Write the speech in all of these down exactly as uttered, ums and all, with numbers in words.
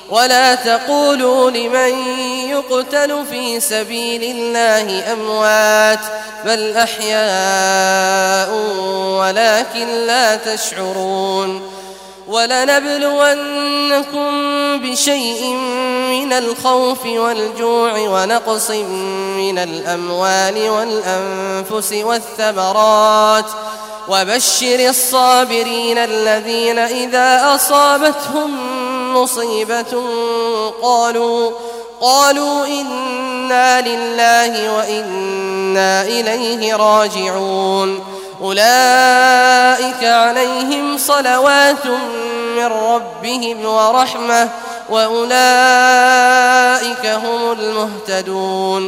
ولا تقولوا لمن يقتل في سبيل الله أموات بل أحياء ولكن لا تشعرون ولنبلونكم بشيء من الخوف والجوع ونقص من الأموال والأنفس والثمرات وبشر الصابرين الذين إذا أصابتهم مصيبة قالوا قالوا إنا لله وإنا إليه راجعون أولئك عليهم صلوات من ربهم ورحمة وأولئك هم المهتدون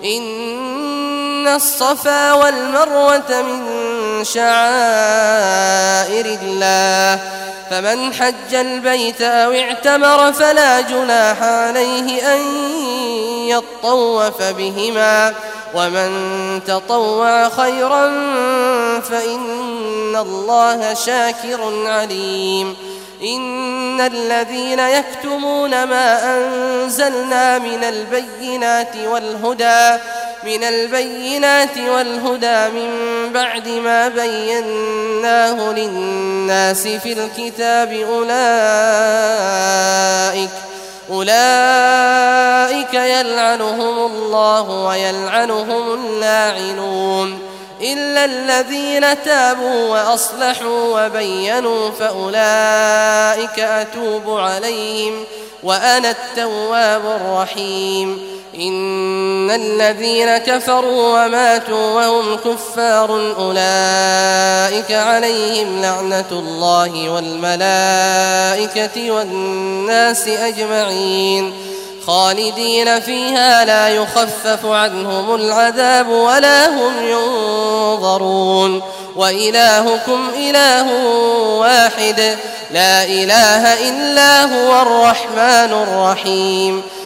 إن الصفا والمروة من شعائر الله فمن حج البيت أو اعتمر فلا جناح عليه أن يطوف بهما ومن تطوع خيرا فإن الله شاكر عليم إن الذين يكتمون ما أنزلنا من البينات والهدى من البينات والهدى من بعد ما بيناه للناس في الكتاب أولئك أولئك يلعنهم الله ويلعنهم اللاعنون إلا الذين تابوا وأصلحوا وبينوا فأولئك أتوب عليهم وأنا التواب الرحيم إن الذين كفروا وماتوا وهم كفار أولئك عليهم لعنة الله والملائكة والناس أجمعين خالدين فيها لا يخفف عنهم العذاب ولا هم ينظرون وإلهكم إله واحد لا إله إلا هو الرحمن الرحيم